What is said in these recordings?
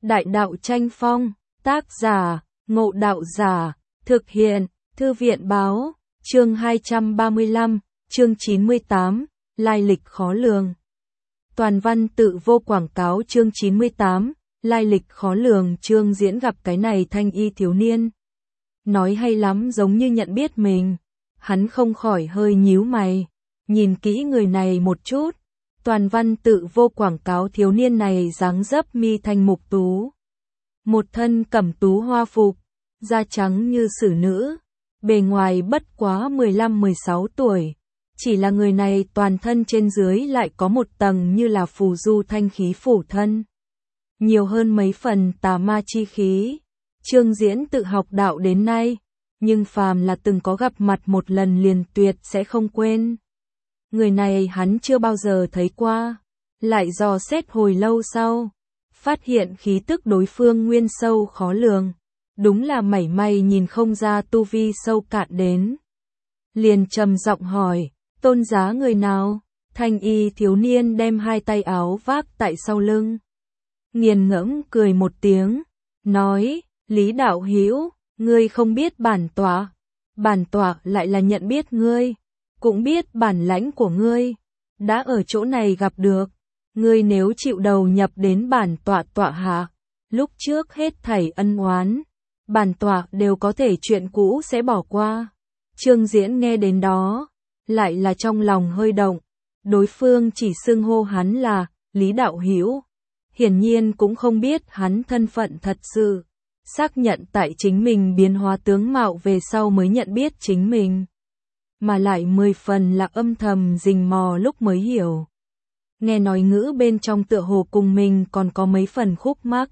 Đại đạo tranh phong, tác giả, Ngộ Đạo Giả, thực hiện, Thư viện báo, chương 235, chương 98, lai lịch khó lường. Toàn văn tự vô quảng cáo chương 98, lai lịch khó lường. Chương Diễn gặp cái này thanh y thiếu niên. Nói hay lắm, giống như nhận biết mình. Hắn không khỏi hơi nhíu mày, nhìn kỹ người này một chút. Toàn văn tự vô quảng cáo thiếu niên này dáng dấp mi thanh mục tú. Một thân cẩm tú hoa phục, da trắng như xử nữ, bề ngoài bất quá 15-16 tuổi. Chỉ là người này toàn thân trên dưới lại có một tầng như là phù du thanh khí phủ thân. Nhiều hơn mấy phần tà ma chi khí. Chương Diễn tự học đạo đến nay, nhưng phàm là từng có gặp mặt một lần liền tuyệt sẽ không quên. Người này hắn chưa bao giờ thấy qua, lại dò xét hồi lâu sau, phát hiện khí tức đối phương nguyên sâu khó lường, đúng là mảy may nhìn không ra tu vi sâu cạn đến. Liền trầm giọng hỏi, tôn giá người nào? Thanh y thiếu niên đem hai tay áo vác tại sau lưng, nghiền ngẫm cười một tiếng, nói, Lý đạo hữu, ngươi không biết bản tọa lại là nhận biết ngươi, cũng biết bản lãnh của ngươi, đã ở chỗ này gặp được, ngươi nếu chịu đầu nhập đến bản tọa tọa hạ, lúc trước hết thảy ân oán, bản tọa đều có thể chuyện cũ sẽ bỏ qua. Chương Diễn nghe đến đó, lại là trong lòng hơi động, đối phương chỉ xưng hô hắn là Lý đạo hữu, hiển nhiên cũng không biết hắn thân phận thật sự. Xác nhận tại chính mình biến hóa tướng mạo về sau mới nhận biết chính mình, mà lại 10 phần là âm thầm rình mò lúc mới hiểu. Nghe nói ngữ bên trong tựa hồ cùng mình còn có mấy phần khúc mắc.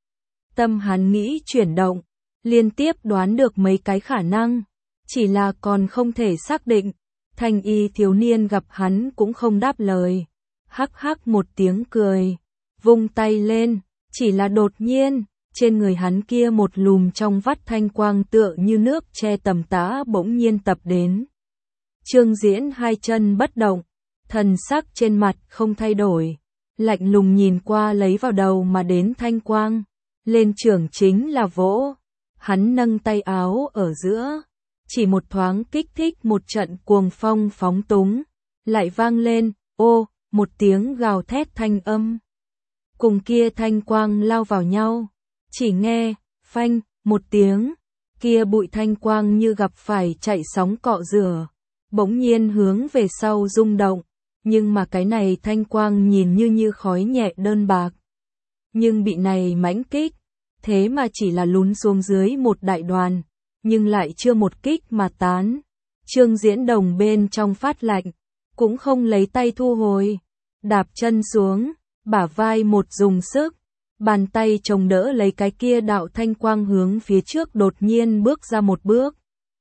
Tâm hắn nghĩ chuyển động, liên tiếp đoán được mấy cái khả năng, chỉ là còn không thể xác định. Thanh y thiếu niên gặp hắn cũng không đáp lời, hắc hắc một tiếng cười, vung tay lên, chỉ là đột nhiên, trên người hắn kia một lùm trong vắt thanh quang tựa như nước che tầm tã bỗng nhiên tập đến. Chương Diễn hai chân bất động, thần sắc trên mặt không thay đổi, lạnh lùng nhìn qua lấy vào đầu mà đến thanh quang, lên trưởng chính là vỗ. Hắn nâng tay áo ở giữa, chỉ một thoáng kích thích một trận cuồng phong phóng túng, lại vang lên, ô, một tiếng gào thét thanh âm. Cùng kia thanh quang lao vào nhau. Chỉ nghe, phanh, một tiếng, kia bụi thanh quang như gặp phải chạy sóng cọ rửa, bỗng nhiên hướng về sau rung động, nhưng mà cái này thanh quang nhìn như khói nhẹ đơn bạc. Nhưng bị này mãnh kích, thế mà chỉ là lún xuống dưới một đại đoàn, nhưng lại chưa một kích mà tán. Chương Diễn đồng bên trong phát lạnh, cũng không lấy tay thu hồi, đạp chân xuống, bả vai một dùng sức. Bàn tay chồng đỡ lấy cái kia đạo thanh quang hướng phía trước đột nhiên bước ra một bước.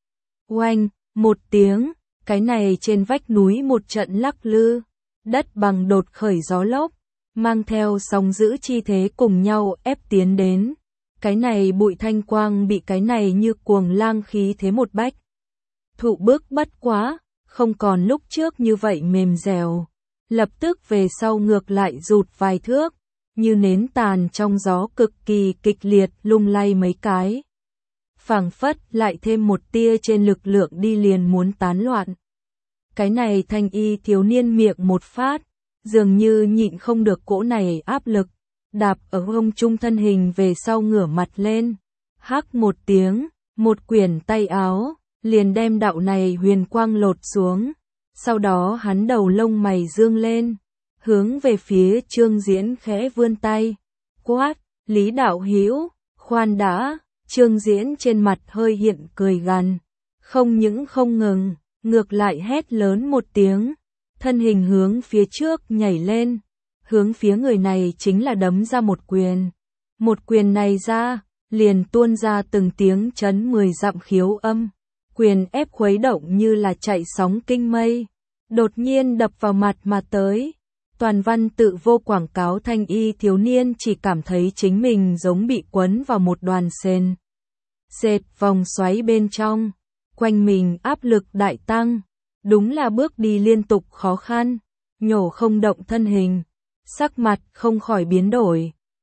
Oanh, một tiếng, cái này trên vách núi một trận lắc lư, đất bằng đột khởi gió lốc, mang theo sóng dữ chi thế cùng nhau ép tiến đến. Cái này bụi thanh quang bị cái này như cuồng lang khí thế một bách. Thụ bước bất quá, không còn lúc trước như vậy mềm dẻo, lập tức về sau ngược lại rụt vài thước. Như nến tàn trong gió cực kỳ kịch liệt lung lay mấy cái. Phảng phất lại thêm một tia trên lực lượng đi liền muốn tán loạn. Cái này thanh y thiếu niên miệng một phát, dường như nhịn không được cỗ này áp lực, đạp ở hông trung thân hình về sau ngửa mặt lên. Hắc một tiếng, một quyển tay áo, liền đem đạo này huyền quang lột xuống. Sau đó hắn đầu lông mày dương lên, hướng về phía Chương Diễn khẽ vươn tay, quát, Lý đạo hữu, khoan đã. Chương Diễn trên mặt hơi hiện cười gằn, không những không ngừng, ngược lại hét lớn một tiếng, thân hình hướng phía trước nhảy lên, hướng phía người này chính là đấm ra một quyền. Một quyền này ra, liền tuôn ra từng tiếng chấn 10 dặm khiếu âm, quyền ép khuấy động như là chạy sóng kinh mây, đột nhiên đập vào mặt mà tới. Toàn văn tự vô quảng cáo thanh y thiếu niên chỉ cảm thấy chính mình giống bị quấn vào một đoàn sền sệt vòng xoáy bên trong, quanh mình áp lực đại tăng, đúng là bước đi liên tục khó khăn, nhổ không động thân hình, sắc mặt không khỏi biến đổi,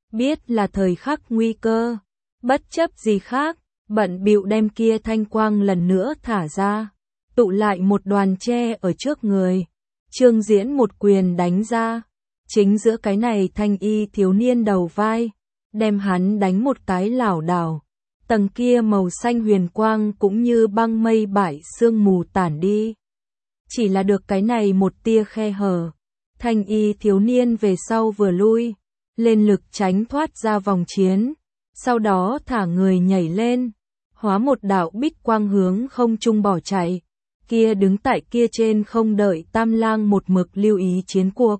biết là thời khắc nguy cơ, bất chấp gì khác, bận bịu đem kia thanh quang lần nữa thả ra, tụ lại một đoàn tre ở trước người. Trương Diễn một quyền đánh ra, chính giữa cái này thanh y thiếu niên đầu vai, đem hắn đánh một cái lảo đảo. Tầng kia màu xanh huyền quang cũng như băng mây bại sương mù tản đi. Chỉ là được cái này một tia khe hở, thanh y thiếu niên về sau vừa lui, lên lực tránh thoát ra vòng chiến, sau đó thả người nhảy lên, hóa một đạo bích quang hướng không trung bỏ chạy. Kia đứng tại kia trên không đợi Tam Lang một mực lưu ý chiến cuộc.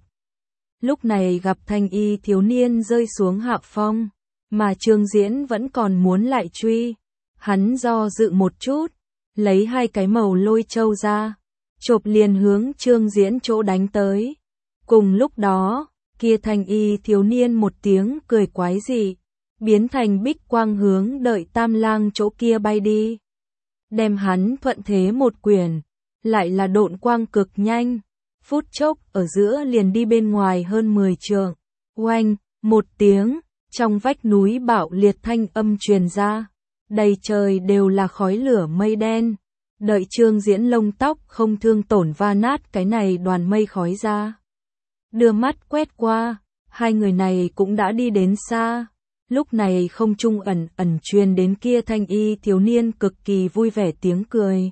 Lúc này gặp thanh y thiếu niên rơi xuống hạ phong, mà Trương Diễn vẫn còn muốn lại truy. Hắn do dự một chút, lấy hai cái màu lôi châu ra, chộp liền hướng Trương Diễn chỗ đánh tới. Cùng lúc đó, kia thanh y thiếu niên một tiếng cười quái dị, biến thành bích quang hướng đợi Tam Lang chỗ kia bay đi. Đem hắn thuận thế một quyền, lại là độn quang cực nhanh, phút chốc ở giữa liền đi bên ngoài hơn 10 trượng. Oanh, một tiếng, trong vách núi bạo liệt thanh âm truyền ra, đầy trời đều là khói lửa mây đen. Đợi Trương Diễn lông tóc không thương tổn va nát cái này đoàn mây khói ra. Đưa mắt quét qua, hai người này cũng đã đi đến xa. Lúc này không trung ẩn ẩn truyền đến kia thanh y thiếu niên cực kỳ vui vẻ tiếng cười.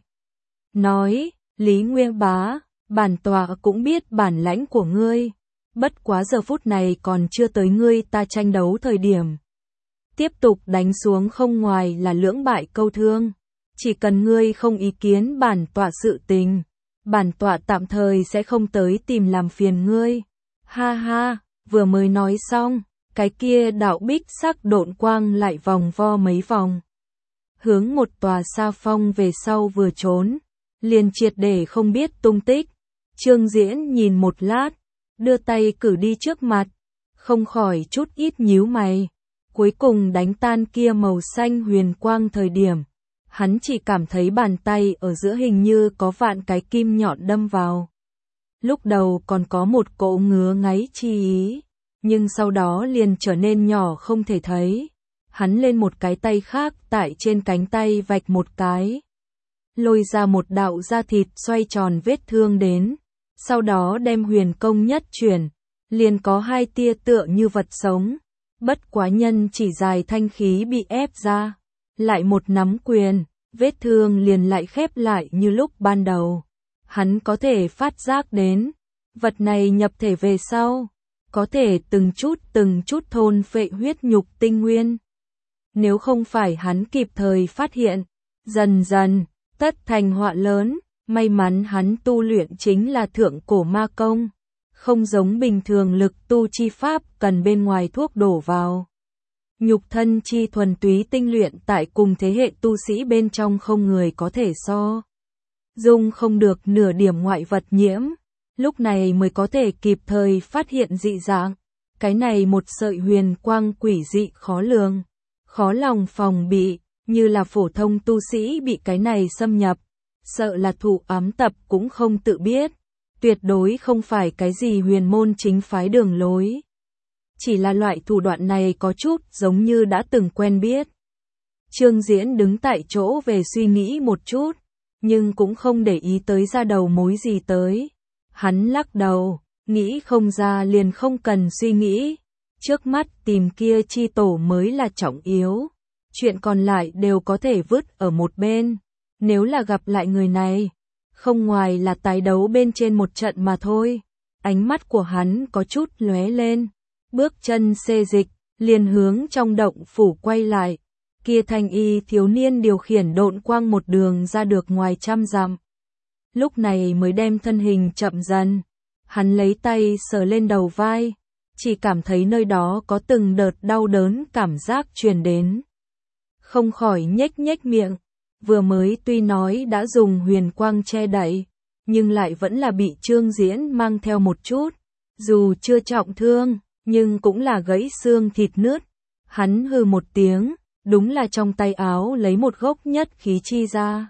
Nói, Lý Nguyên Bá, bản tọa cũng biết bản lãnh của ngươi, bất quá giờ phút này còn chưa tới ngươi ta tranh đấu thời điểm. Tiếp tục đánh xuống không ngoài là lưỡng bại câu thương, chỉ cần ngươi không ý kiến bản tọa sự tình, bản tọa tạm thời sẽ không tới tìm làm phiền ngươi. Ha ha, vừa mới nói xong, cái kia đạo bích sắc độn quang lại vòng vo mấy vòng. Hướng một tòa sa phong về sau vừa trốn, liền triệt để không biết tung tích. Trương Diễn nhìn một lát, đưa tay cử đi trước mặt, không khỏi chút ít nhíu mày. Cuối cùng đánh tan kia màu xanh huyền quang thời điểm, hắn chỉ cảm thấy bàn tay ở giữa hình như có vạn cái kim nhọn đâm vào. Lúc đầu còn có một cỗ ngứa ngáy chi ý, nhưng sau đó liền trở nên nhỏ không thể thấy. Hắn lên một cái tay khác tại trên cánh tay vạch một cái, lôi ra một đạo da thịt xoay tròn vết thương đến, sau đó đem huyền công nhất chuyển, liền có hai tia tựa như vật sống. Bất quá nhân chỉ dài thanh khí bị ép ra, lại một nắm quyền, vết thương liền lại khép lại như lúc ban đầu. Hắn có thể phát giác đến, vật này nhập thể về sau, có thể từng chút thôn phệ huyết nhục tinh nguyên. Nếu không phải hắn kịp thời phát hiện, dần dần, tất thành họa lớn. May mắn hắn tu luyện chính là thượng cổ ma công, không giống bình thường lực tu chi pháp cần bên ngoài thuốc đổ vào. Nhục thân chi thuần túy tinh luyện tại cùng thế hệ tu sĩ bên trong không người có thể so. Dung không được nửa điểm ngoại vật nhiễm, lúc này mới có thể kịp thời phát hiện dị dạng. Cái này một sợi huyền quang quỷ dị khó lường, khó lòng phòng bị, như là phổ thông tu sĩ bị cái này xâm nhập, sợ là thụ ám tập cũng không tự biết, tuyệt đối không phải cái gì huyền môn chính phái đường lối. Chỉ là loại thủ đoạn này có chút giống như đã từng quen biết. Trương Diễn đứng tại chỗ về suy nghĩ một chút, nhưng cũng không để ý tới ra đầu mối gì tới. Hắn lắc đầu, nghĩ không ra liền không cần suy nghĩ. Trước mắt tìm kia chi tổ mới là trọng yếu. Chuyện còn lại đều có thể vứt ở một bên. Nếu là gặp lại người này, không ngoài là tái đấu bên trên một trận mà thôi. Ánh mắt của hắn có chút lóe lên, bước chân xê dịch, liền hướng trong động phủ quay lại. Kia thanh y thiếu niên điều khiển độn quang một đường ra được ngoài 100 dặm. Lúc này mới đem thân hình chậm dần. Hắn lấy tay sờ lên đầu vai, chỉ cảm thấy nơi đó có từng đợt đau đớn cảm giác truyền đến. Không khỏi nhếch nhếch miệng. Vừa mới tuy nói đã dùng huyền quang che đậy, nhưng lại vẫn là bị Trương Diễn mang theo một chút. Dù chưa trọng thương, nhưng cũng là gãy xương thịt nứt. Hắn hừ một tiếng, đúng là trong tay áo lấy một gốc nhất khí chi ra.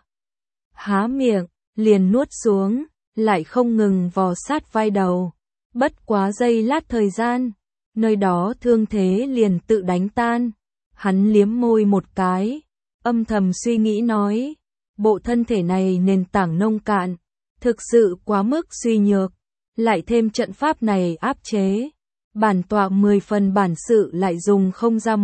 Há miệng, liền nuốt xuống, lại không ngừng vò sát vai đầu. Bất quá giây lát thời gian, nơi đó thương thế liền tự đánh tan. Hắn liếm môi một cái, âm thầm suy nghĩ nói, bộ thân thể này nền tảng nông cạn, thực sự quá mức suy nhược, lại thêm trận pháp này áp chế. Bản tọa 10 phần bản sự lại dùng không ra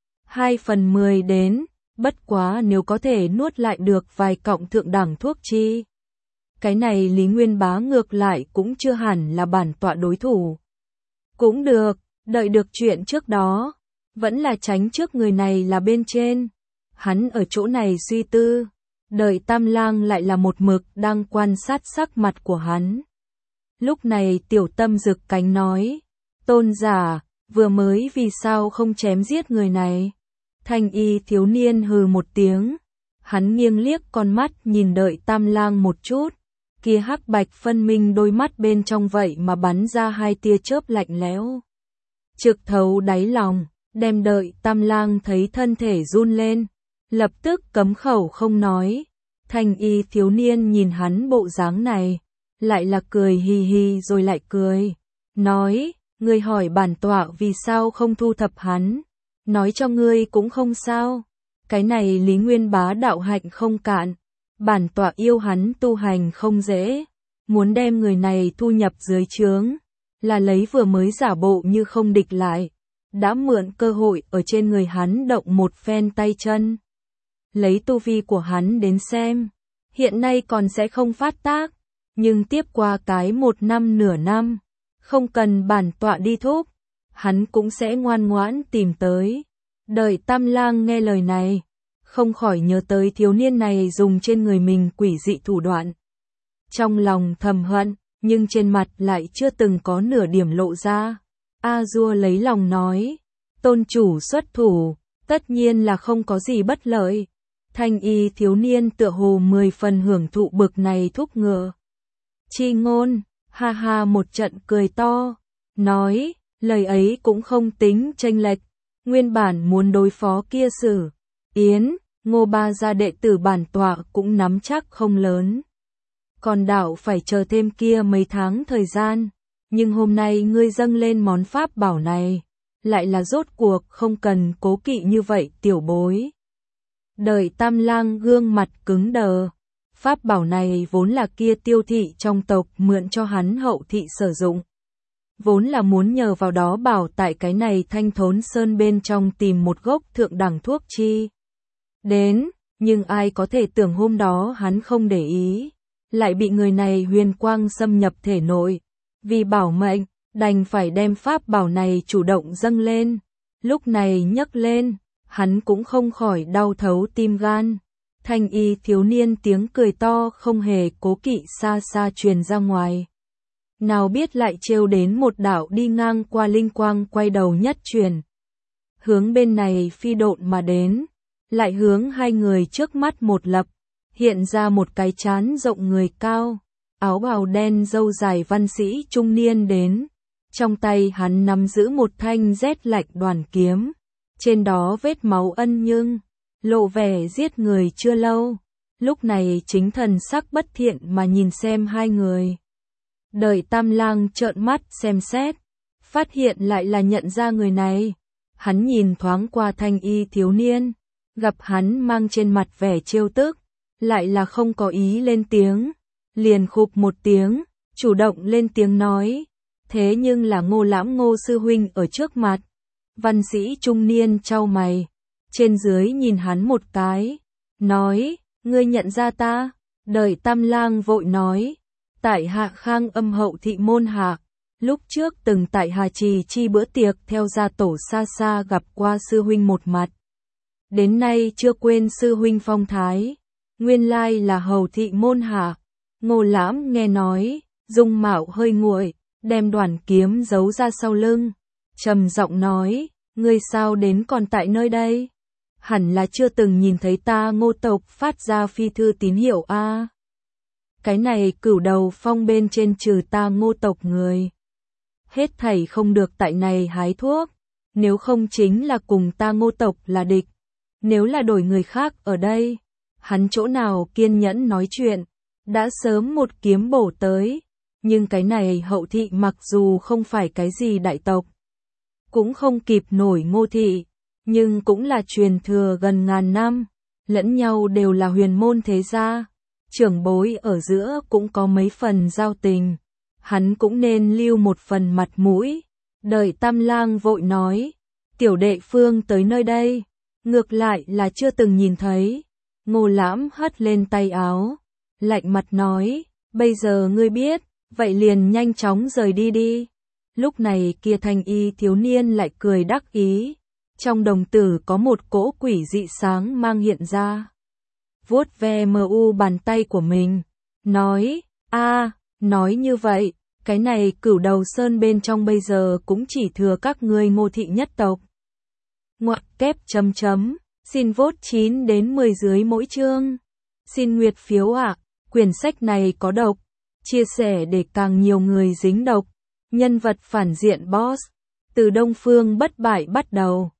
1/2 đến, bất quá nếu có thể nuốt lại được vài cọng thượng đẳng thuốc chi. Cái này Lý Nguyên Bá ngược lại cũng chưa hẳn là bản tọa đối thủ. Cũng được, đợi được chuyện trước đó, vẫn là tránh trước người này là bên trên. Hắn ở chỗ này suy tư, đợi Tam Lang lại là một mực đang quan sát sắc mặt của hắn. Lúc này Tiểu Tâm rực cánh nói, tôn giả, vừa mới vì sao không chém giết người này? Thanh y thiếu niên hừ một tiếng, hắn nghiêng liếc con mắt nhìn đợi Tam Lang một chút, kia hắc bạch phân minh đôi mắt bên trong vậy mà bắn ra hai tia chớp lạnh lẽo. Trực thấu đáy lòng, đem đợi Tam Lang thấy thân thể run lên, lập tức cấm khẩu không nói. Thanh y thiếu niên nhìn hắn bộ dáng này, lại là cười hì hì rồi lại cười, nói, ngươi hỏi bản tọa vì sao không thu thập hắn, nói cho ngươi cũng không sao, cái này Lý Nguyên Bá đạo hạnh không cạn, bản tọa yêu hắn tu hành không dễ, muốn đem người này thu nhập dưới trướng, là lấy vừa mới giả bộ như không địch lại, đã mượn cơ hội ở trên người hắn động một phen tay chân. Lấy tu vi của hắn đến xem, hiện nay còn sẽ không phát tác, nhưng tiếp qua cái 1 năm nửa năm, không cần bản tọa đi thúc, hắn cũng sẽ ngoan ngoãn tìm tới. Đợi Tam Lang nghe lời này, không khỏi nhớ tới thiếu niên này dùng trên người mình quỷ dị thủ đoạn. Trong lòng thầm hận, nhưng trên mặt lại chưa từng có nửa điểm lộ ra. A Dua lấy lòng nói, tôn chủ xuất thủ, tất nhiên là không có gì bất lợi. Thanh y thiếu niên tựa hồ 10 phần hưởng thụ bực này thúc ngựa. Chi ngôn, ha ha một trận cười to, nói, lời ấy cũng không tính chênh lệch, nguyên bản muốn đối phó kia Sử Yến, Ngô Ba gia đệ tử bản tọa cũng nắm chắc không lớn. Còn đạo phải chờ thêm kia mấy tháng thời gian, nhưng hôm nay ngươi dâng lên món pháp bảo này, lại là rốt cuộc không cần cố kỵ như vậy tiểu bối. Đợi Tam Lang gương mặt cứng đờ, pháp bảo này vốn là kia Tiêu thị trong tộc mượn cho hắn hậu thị sử dụng. Vốn là muốn nhờ vào đó bảo tại cái này Thanh Thốn Sơn bên trong tìm một gốc thượng đẳng thuốc chi. Đến, nhưng ai có thể tưởng hôm đó hắn không để ý, lại bị người này huyền quang xâm nhập thể nội. Vì bảo mệnh, đành phải đem pháp bảo này chủ động dâng lên. Lúc này nhấc lên, hắn cũng không khỏi đau thấu tim gan. Thanh y thiếu niên tiếng cười to không hề cố kỵ xa xa truyền ra ngoài. Nào biết lại trêu đến một đạo đi ngang qua linh quang quay đầu nhất truyền. Hướng bên này phi độn mà đến, lại hướng hai người trước mắt một lập, hiện ra một cái trán rộng người cao, áo bào đen râu dài văn sĩ trung niên đến. Trong tay hắn nắm giữ một thanh rét lạnh đoàn kiếm, trên đó vết máu ân nhưng, lộ vẻ giết người chưa lâu. Lúc này chính thần sắc bất thiện mà nhìn xem hai người. Đợi Tam Lang trợn mắt xem xét, phát hiện lại là nhận ra người này. Hắn nhìn thoáng qua thanh y thiếu niên, gặp hắn mang trên mặt vẻ trêu tức, lại là không có ý lên tiếng, liền khụp một tiếng, chủ động lên tiếng nói, thế nhưng là Ngô Lãm Ngô sư huynh ở trước mặt. Văn sĩ trung niên chau mày, trên dưới nhìn hắn một cái, nói, ngươi nhận ra ta? Đợi Tam Lang vội nói, tại hạ Khang Âm hậu thị môn hạ, lúc trước từng tại Hà Trì chi bữa tiệc theo gia tổ xa xa gặp qua sư huynh một mặt. Đến nay chưa quên sư huynh phong thái, nguyên lai là hầu thị môn hạ. Ngô Lãm nghe nói, dung mạo hơi nguội, đem đoàn kiếm giấu ra sau lưng, trầm giọng nói, ngươi sao đến còn tại nơi đây? Hẳn là chưa từng nhìn thấy ta Ngô tộc phát ra phi thư tín hiệu a. Cái này Cửu Đầu Phong bên trên trừ ta Ngô tộc người, hết thảy không được tại này hái thuốc, nếu không chính là cùng ta Ngô tộc là địch. Nếu là đổi người khác ở đây, hắn chỗ nào kiên nhẫn nói chuyện, đã sớm một kiếm bổ tới. Nhưng cái này hậu thị mặc dù không phải cái gì đại tộc, cũng không kịp nổi Ngô thị, nhưng cũng là truyền thừa gần ngàn năm, lẫn nhau đều là huyền môn thế gia, trưởng bối ở giữa cũng có mấy phần giao tình, hắn cũng nên lưu một phần mặt mũi. Đợi Tam Lang vội nói, tiểu đệ Phương tới nơi đây, ngược lại là chưa từng nhìn thấy. Ngô Lãm hất lên tay áo, lạnh mặt nói, bây giờ ngươi biết, vậy liền nhanh chóng rời đi đi. Lúc này kia thanh y thiếu niên lại cười đắc ý, trong đồng tử có một cỗ quỷ dị sáng mang hiện ra. Vuốt ve bàn tay của mình, nói, nói như vậy, cái này Cửu Đầu Sơn bên trong bây giờ cũng chỉ thừa các ngươi Ngô thị nhất tộc. Ngoặc kép chấm chấm, xin vote 9 đến 10 dưới mỗi chương. Xin nguyệt phiếu ạ, quyển sách này có độc, chia sẻ để càng nhiều người dính độc. Nhân vật phản diện boss, từ Đông Phương bất bại bắt đầu.